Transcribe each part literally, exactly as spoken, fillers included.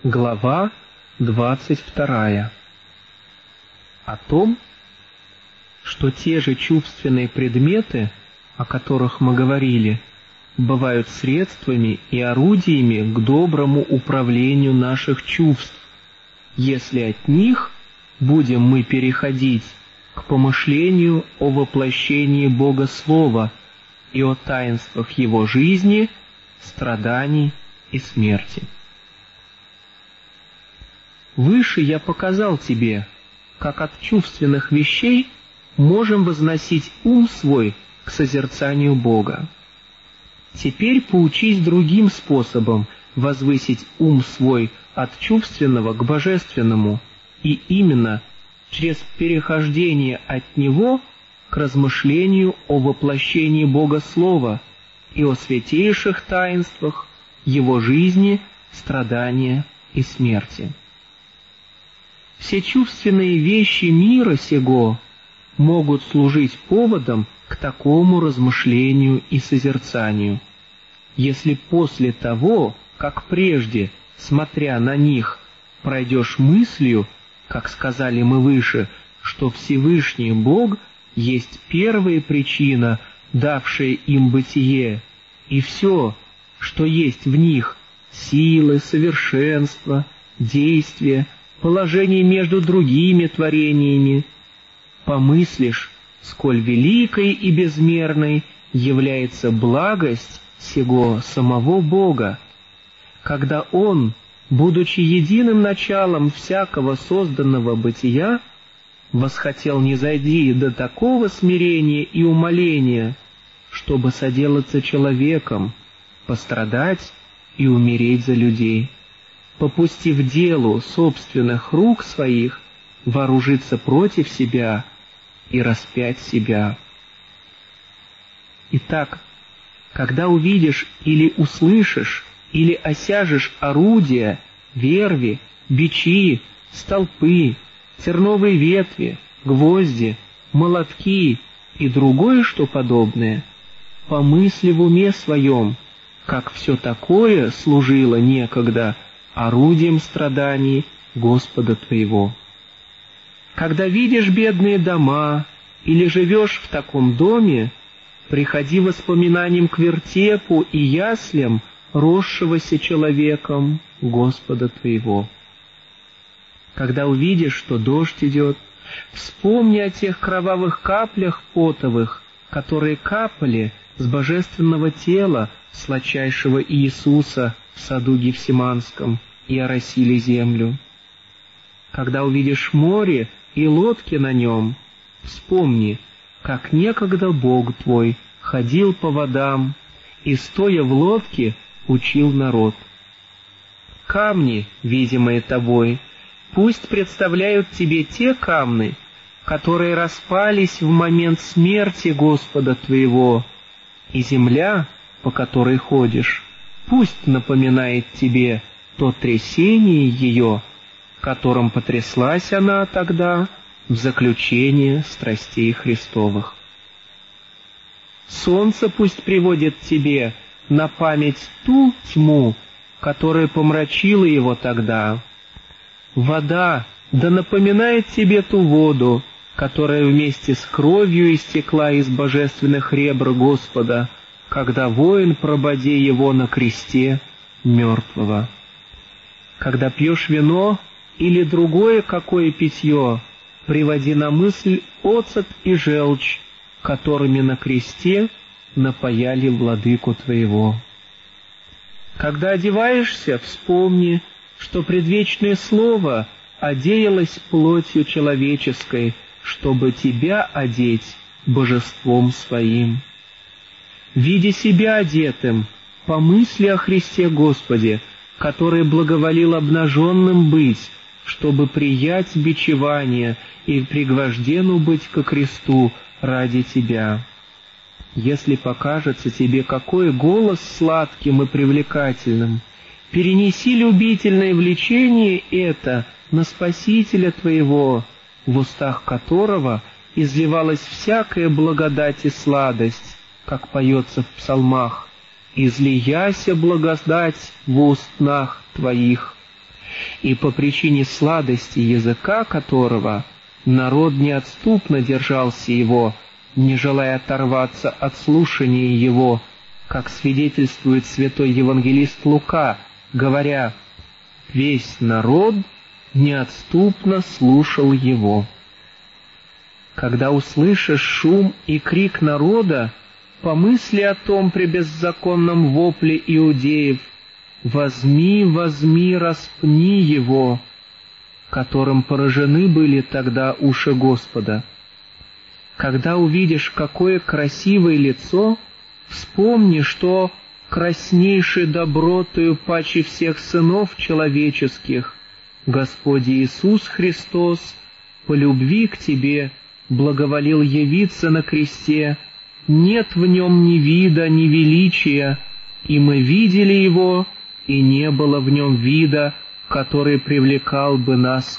Глава двадцать вторая. О том, что те же чувственные предметы, о которых мы говорили, бывают средствами и орудиями к доброму управлению наших чувств, если от них будем мы переходить к помышлению о воплощении Бога Слова и о таинствах Его жизни, страданий и смерти. Выше я показал тебе, как от чувственных вещей можем возносить ум свой к созерцанию Бога. Теперь поучись другим способом возвысить ум свой от чувственного к божественному, и именно через перехождение от него к размышлению о воплощении Бога Слова и о святейших таинствах Его жизни, страдания и смерти. Все чувственные вещи мира сего могут служить поводом к такому размышлению и созерцанию, если после того, как прежде, смотря на них, пройдешь мыслью, как сказали мы выше, что Всевышний Бог есть первая причина, давшая им бытие, и все, что есть в них, силы, совершенство, действия, положение между другими творениями, помыслишь, сколь великой и безмерной является благость сего самого Бога, когда Он, будучи единым началом всякого созданного бытия, восхотел низойти до такого смирения и умоления, чтобы соделаться человеком, пострадать и умереть за людей, попустив делу собственных рук своих вооружиться против себя и распять себя. Итак, когда увидишь или услышишь, или осяжешь орудия, верви, бичи, столпы, терновые ветви, гвозди, молотки и другое, что подобное, помысли в уме своем, как все такое служило некогда орудием страданий Господа твоего. Когда видишь бедные дома или живешь в таком доме, приходи воспоминанием к вертепу и яслям росшегося человеком Господа твоего. Когда увидишь, что дождь идет, вспомни о тех кровавых каплях потовых, которые капали с божественного тела сладчайшего Иисуса в саду Гефсиманском и оросили землю. Когда увидишь море и лодки на нем, вспомни, как некогда Бог твой ходил по водам и, стоя в лодке, учил народ. Камни, видимые тобой, пусть представляют тебе те камни, которые распались в момент смерти Господа твоего, и земля, по которой ходишь, пусть напоминает тебе то трясение ее, которым потряслась она тогда в заключение страстей Христовых. Солнце пусть приводит тебе на память ту тьму, которая помрачила его тогда. Вода да напоминает тебе ту воду, которая вместе с кровью истекла из божественных ребр Господа, когда воин прободе его на кресте мертвого. Когда пьешь вино или другое какое питье, приводи на мысль оцет и желчь, которыми на кресте напояли владыку твоего. Когда одеваешься, вспомни, что предвечное Слово одеялось плотью человеческой, чтобы тебя одеть божеством своим. Видя себя одетым, помысли о Христе Господе, который благоволил обнаженным быть, чтобы приять бичевание и пригвождену быть ко кресту ради тебя. Если покажется тебе какой голос сладким и привлекательным, перенеси любительное влечение это на Спасителя твоего, в устах которого изливалась всякая благодать и сладость, как поется в псалмах, «Излияся благодать в устнах твоих». и по причине сладости языка которого народ неотступно держался его, не желая оторваться от слушания его, как свидетельствует святой евангелист Лука, говоря: «Весь народ неотступно слушал его». Когда услышишь шум и крик народа, помысли о том при беззаконном вопле иудеев: «Возьми, возьми, распни его», которым поражены были тогда уши Господа. Когда увидишь, какое красивое лицо, вспомни, что краснейшей добротою паче всех сынов человеческих Господь Иисус Христос по любви к тебе благоволил явиться на кресте, нет в нем ни вида, ни величия, и мы видели его, и не было в нем вида, который привлекал бы нас.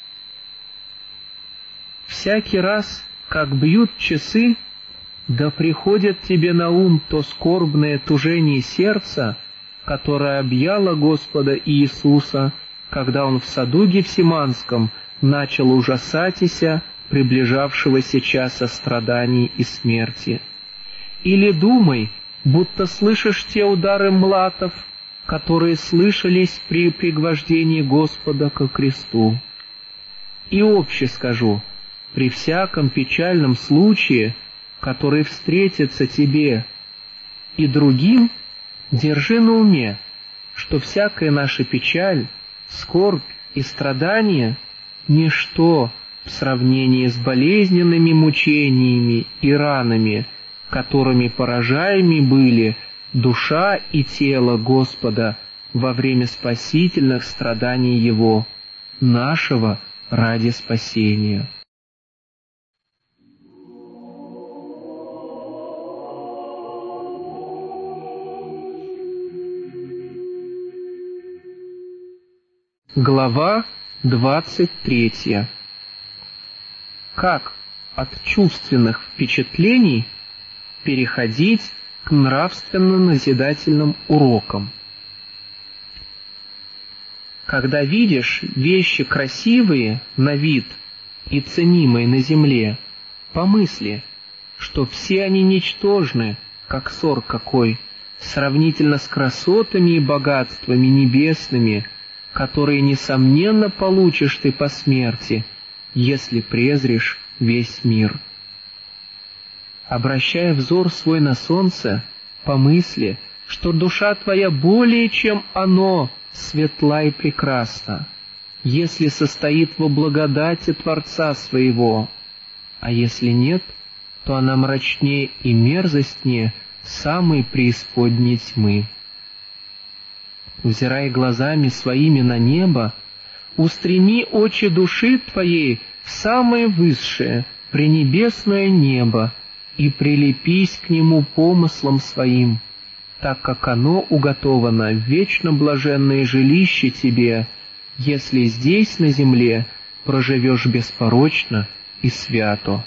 Всякий раз, как бьют часы, да приходит тебе на ум то скорбное тужение сердца, которое объяло Господа Иисуса, когда Он в саду Гефсиманском начал ужасатися приближавшегося часа страданий и смерти. Или думай, будто слышишь те удары млатов, которые слышались при пригвождении Господа ко кресту. И обще скажу, при всяком печальном случае, который встретится тебе и другим, держи на уме, что всякая наша печаль, скорбь и страдания — ничто в сравнении с болезненными мучениями и ранами, которыми поражаемы были душа и тело Господа во время спасительных страданий Его, нашего ради спасения. Глава двадцать третья. Как от чувственных впечатлений переходить к нравственно-назидательным урокам? Когда видишь вещи красивые на вид и ценимые на земле, помысли, что все они ничтожны, как ссор какой, сравнительно с красотами и богатствами небесными, которые, несомненно, получишь ты по смерти, если презришь весь мир. Обращая взор свой на солнце, помысли, что душа твоя более, чем оно, светла и прекрасна, если состоит во благодати Творца своего, а если нет, то она мрачнее и мерзостнее самой преисподней тьмы. Взирая глазами своими на небо, устреми очи души твоей в самое высшее, пренебесное небо, и прилепись к нему помыслом своим, так как оно уготовано в вечно блаженное жилище тебе, если здесь на земле проживешь беспорочно и свято.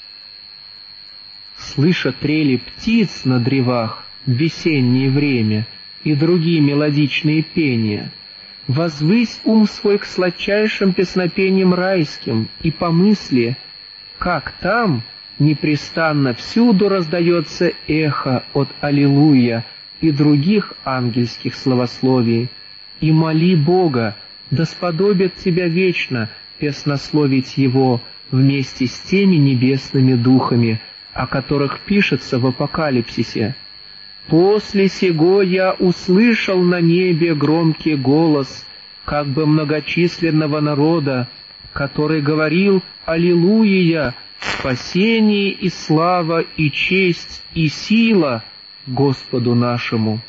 Слыша трели птиц на древах в весеннее время и другие мелодичные пения, возвысь ум свой к сладчайшим песнопениям райским и помысли, как там непрестанно всюду раздается эхо от «Аллилуйя» и других ангельских славословий, и моли Бога, да сподобит тебя вечно песнословить Его вместе с теми небесными духами, о которых пишется в Апокалипсисе. «После сего я услышал на небе громкий голос, как бы многочисленного народа, который говорил: Аллилуйя, спасение и слава и честь и сила Господу нашему».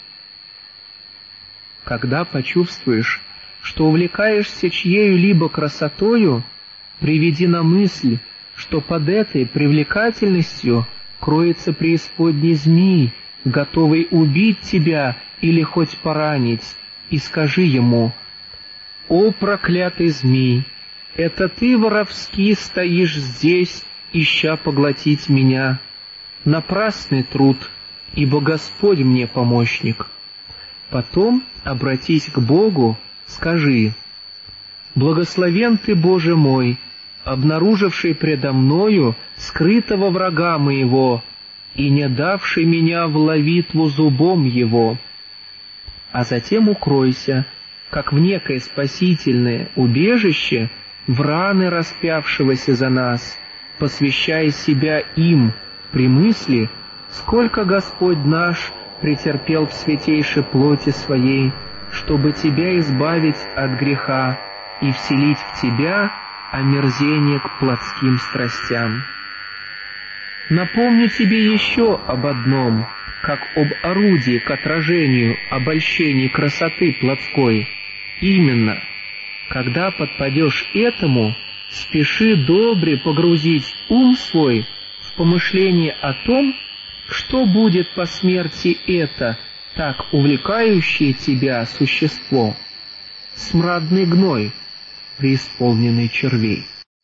Когда почувствуешь, что увлекаешься чьею-либо красотою, приведи на мысль, что под этой привлекательностью кроется преисподний змей, готовый убить тебя или хоть поранить, и скажи ему: «О, проклятый змей, это ты воровски стоишь здесь, ища поглотить меня. Напрасный труд, ибо Господь мне помощник». Потом обратись к Богу, скажи: Благословен Ты, Боже мой, обнаруживший предо мною скрытого врага моего и не давший меня в ловитву зубом его. А затем укройся, как в некое спасительное убежище, в раны распявшегося за нас, посвящая себя им при мысли, сколько Господь наш претерпел в святейшей плоти Своей, чтобы Тебя избавить от греха и вселить в Тебя омерзение к плотским страстям. Напомню Тебе еще об одном, как об орудии к отражению обольщений красоты плотской. Именно, когда подпадешь этому, спеши добре погрузить ум свой в помышление о том, что будет по смерти это так увлекающее тебя существо, смрадный гной, преисполненный червей.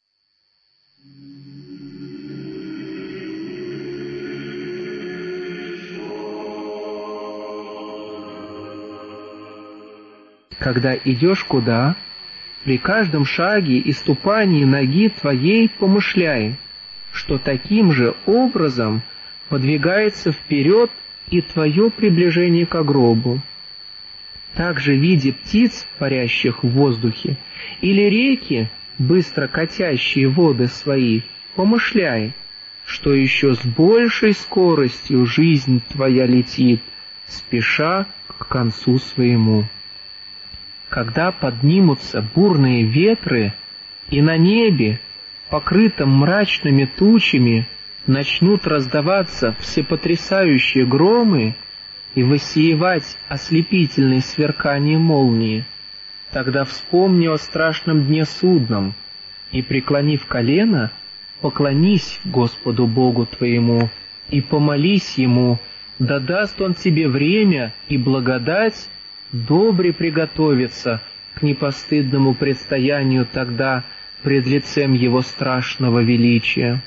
Когда идешь куда, при каждом шаге и ступании ноги твоей помышляй, что таким же образом подвигается вперед и твое приближение к гробу. Также, видя птиц, парящих в воздухе, или реки, быстро катящие воды свои, помышляй, что еще с большей скоростью жизнь твоя летит, спеша к концу своему. Когда поднимутся бурные ветры, и на небе, покрытом мрачными тучами, начнут раздаваться всепотрясающие громы и воссиевать ослепительные сверкания молнии, тогда вспомни о страшном дне судном и, преклонив колено, поклонись Господу Богу твоему и помолись Ему, да даст Он тебе время и благодать добре приготовиться к непостыдному предстоянию тогда пред лицем Его страшного величия.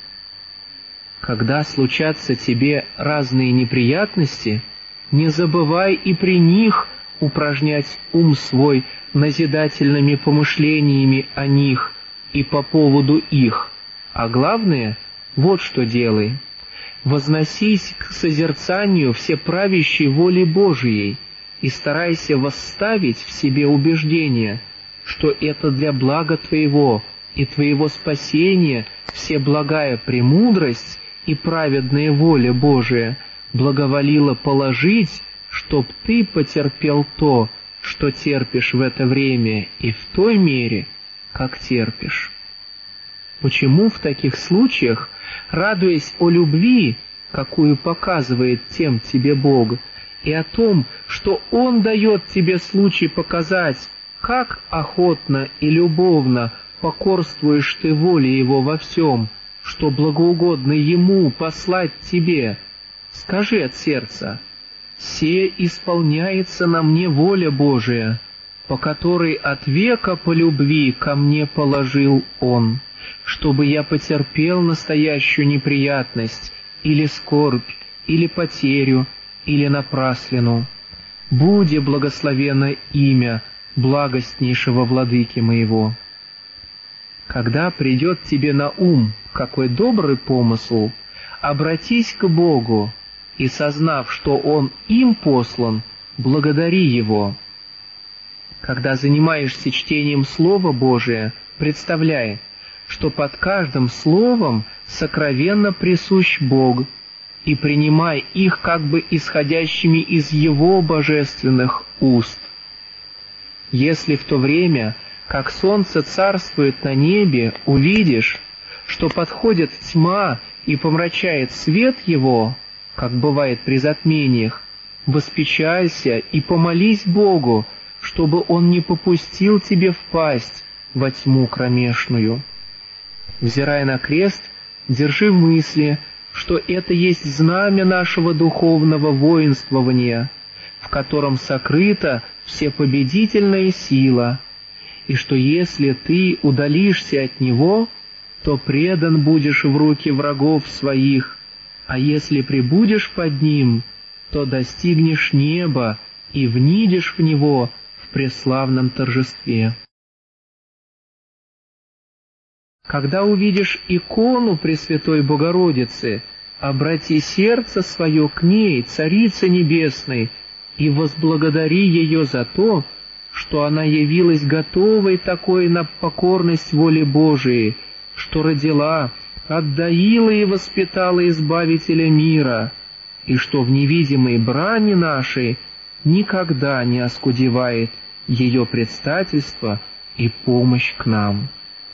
Когда случатся тебе разные неприятности, не забывай и при них упражнять ум свой назидательными помышлениями о них и по поводу их, а главное, вот что делай: возносись к созерцанию всеправящей воли Божией и старайся восставить в себе убеждение, что это для блага твоего и твоего спасения всеблагая премудрость и праведная воля Божия благоволила положить, чтоб ты потерпел то, что терпишь в это время, и в той мере, как терпишь. Почему в таких случаях, радуясь о любви, какую показывает тем тебе Бог, и о том, что Он дает тебе случай показать, как охотно и любовно покорствуешь ты воле Его во всем, что благоугодно Ему послать тебе, скажи от сердца: «Се исполняется на мне воля Божия, по которой от века по любви ко мне положил Он, чтобы я потерпел настоящую неприятность, или скорбь, или потерю, или напраслину. Буди благословенно имя благостнейшего владыки моего». Когда придет тебе на ум какой добрый помысл, обратись к Богу и, сознав, что Он им послан, благодари Его. Когда занимаешься чтением Слова Божия, представляй, что под каждым словом сокровенно присущ Бог, и принимай их как бы исходящими из Его божественных уст. Если в то время, как солнце царствует на небе, увидишь, что подходит тьма и помрачает свет его, как бывает при затмениях, воспечалься и помолись Богу, чтобы Он не попустил тебе впасть во тьму кромешную. Взирая на крест, держи в мысли, что это есть знамя нашего духовного воинствования, в котором сокрыта всепобедительная сила, и что если ты удалишься от него, то предан будешь в руки врагов своих, а если пребудешь под ним, то достигнешь неба и внидешь в него в преславном торжестве. Когда увидишь икону Пресвятой Богородицы, обрати сердце свое к ней, Царице Небесной, и возблагодари ее за то, что она явилась готовой такой на покорность воле Божией, что родила, отдаила и воспитала Избавителя мира, и что в невидимой брани нашей никогда не оскудевает ее предстательство и помощь к нам.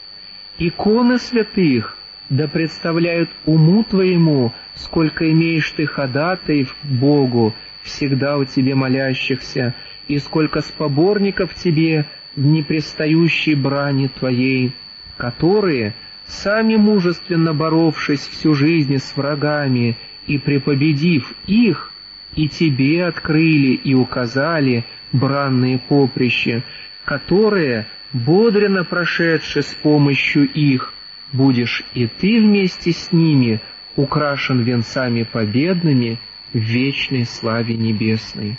Иконы святых да представляют уму твоему, сколько имеешь ты ходатаев к Богу, всегда у тебе молящихся, и сколько споборников тебе в непрестающей брани твоей, которые, сами мужественно боровшись всю жизнь с врагами и препобедив их, и тебе открыли и указали бранные поприща, которые, бодренно прошедши с помощью их, будешь и ты вместе с ними украшен венцами победными в вечной славе небесной.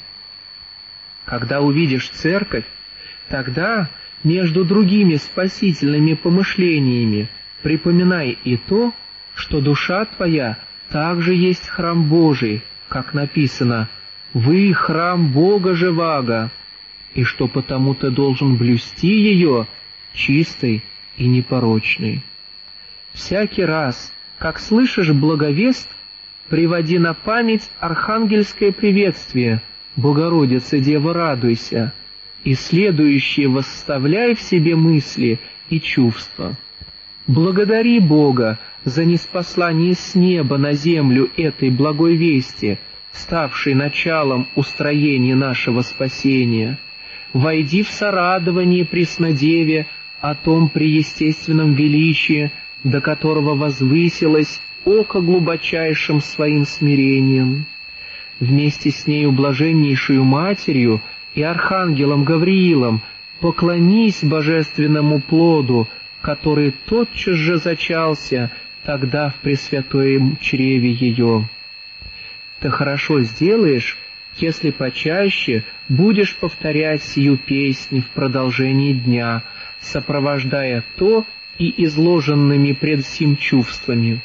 Когда увидишь церковь, тогда между другими спасительными помышлениями припоминай и то, что душа твоя также есть храм Божий, как написано «Вы храм Бога живаго», и что потому ты должен блюсти ее чистой и непорочной. Всякий раз, как слышишь благовест, приводи на память архангельское приветствие «Богородице, Дева, радуйся», и следующие восставляй в себе мысли и чувства. Благодари Бога за ниспослание с неба на землю этой благой вести, ставшей началом устроения нашего спасения. Войди в сорадование Преснодеве о том преестественном величии, до которого возвысилось око глубочайшим своим смирением. Вместе с нею блаженнейшую Матерью и Архангелом Гавриилом поклонись божественному плоду, который тотчас же зачался тогда в пресвятоем чреве ее. Ты хорошо сделаешь, если почаще будешь повторять сию песнь в продолжении дня, сопровождая то и изложенными пред сим чувствами.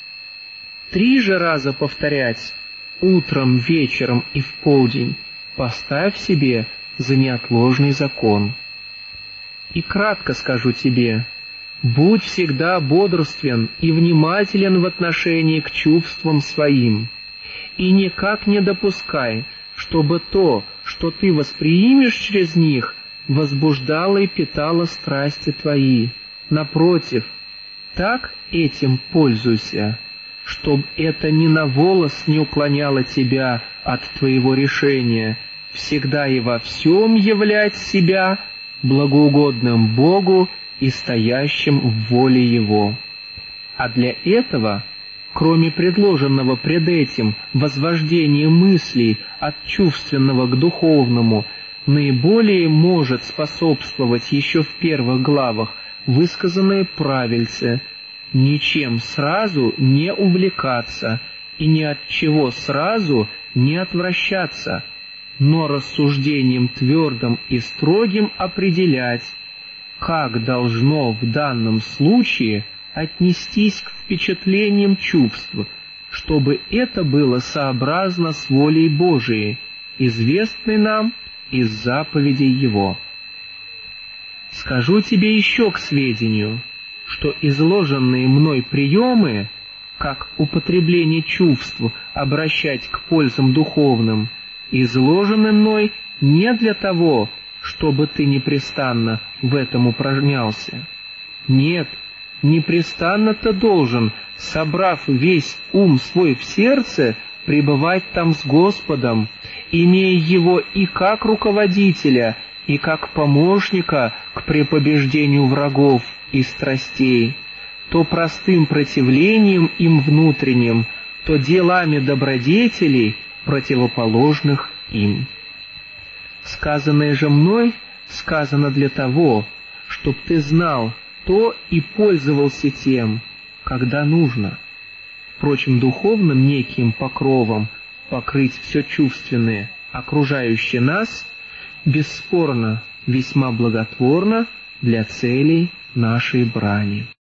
Три же раза повторять, утром, вечером и в полдень, поставь себе за неотложный закон. И кратко скажу тебе, будь всегда бодрствен и внимателен в отношении к чувствам своим, и никак не допускай, чтобы то, что ты восприимешь через них, возбуждало и питало страсти твои. Напротив, так этим пользуйся, чтоб это ни на волос не уклоняло тебя от твоего решения всегда и во всем являть себя благоугодным Богу и стоящим в воле Его. А для этого, кроме предложенного пред этим возвождения мыслей от чувственного к духовному, наиболее может способствовать еще в первых главах высказанные правильцы: ничем сразу не увлекаться и ни от чего сразу не отвращаться, но рассуждением твердым и строгим определять, как должно в данном случае отнестись к впечатлениям чувств, чтобы это было сообразно с волей Божией, известной нам из заповедей Его. Скажу тебе еще к сведению, что изложенные мной приемы, как употребление чувств обращать к пользам духовным, изложены мной не для того, чтобы ты непрестанно в этом упражнялся. Нет, непрестанно-то должен, собрав весь ум свой в сердце, пребывать там с Господом, имея Его и как руководителя, и как помощника к препобеждению врагов и страстей, то простым противлением им внутренним, то делами добродетелей, противоположных им. Сказанное же мной сказано для того, чтоб ты знал то и пользовался тем, когда нужно. Впрочем, духовным неким покровом покрыть все чувственное, окружающее нас, бесспорно весьма благотворно для целей нашей брани.